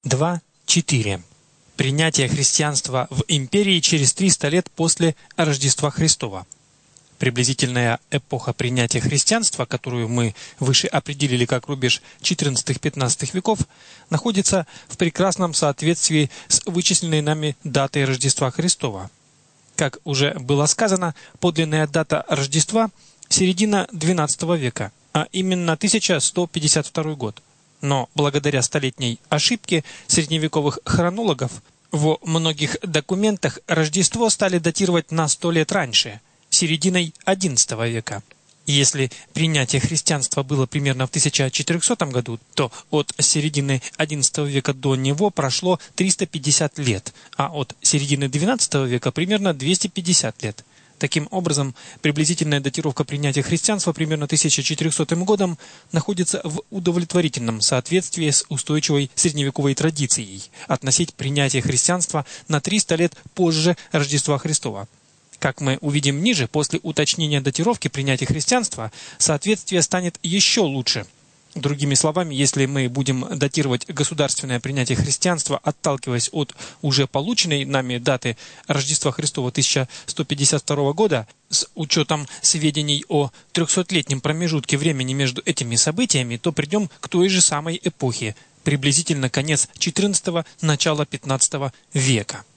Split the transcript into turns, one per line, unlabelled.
2.4. Принятие христианства в империи через 300 лет после Рождества Христова. Приблизительная эпоха принятия христианства, которую мы выше определили как рубеж XIV-XV веков, находится в прекрасном соответствии с вычисленной нами датой Рождества Христова. Как уже было сказано, подлинная дата Рождества – середина XII века, а именно 1152 год. Но благодаря столетней ошибке средневековых хронологов во многих документах Рождество стали датировать на 100 лет раньше, серединой XI века. Если принятие христианства было примерно в 1400 году, то от середины XI века до него прошло 350 лет, а от середины XII века примерно 250 лет. Таким образом, приблизительная датировка принятия христианства примерно 1400 годом находится в удовлетворительном соответствии с устойчивой средневековой традицией относить принятие христианства на 300 лет позже Рождества Христова. Как мы увидим ниже, после уточнения датировки принятия христианства, соответствие станет еще лучше. Другими словами, если мы будем датировать государственное принятие христианства, отталкиваясь от уже полученной нами даты Рождества Христова 1152 года, с учетом сведений о 300-летнем промежутке времени между этими событиями, то придем к той же самой эпохе, приблизительно конец XIV – начало XV века.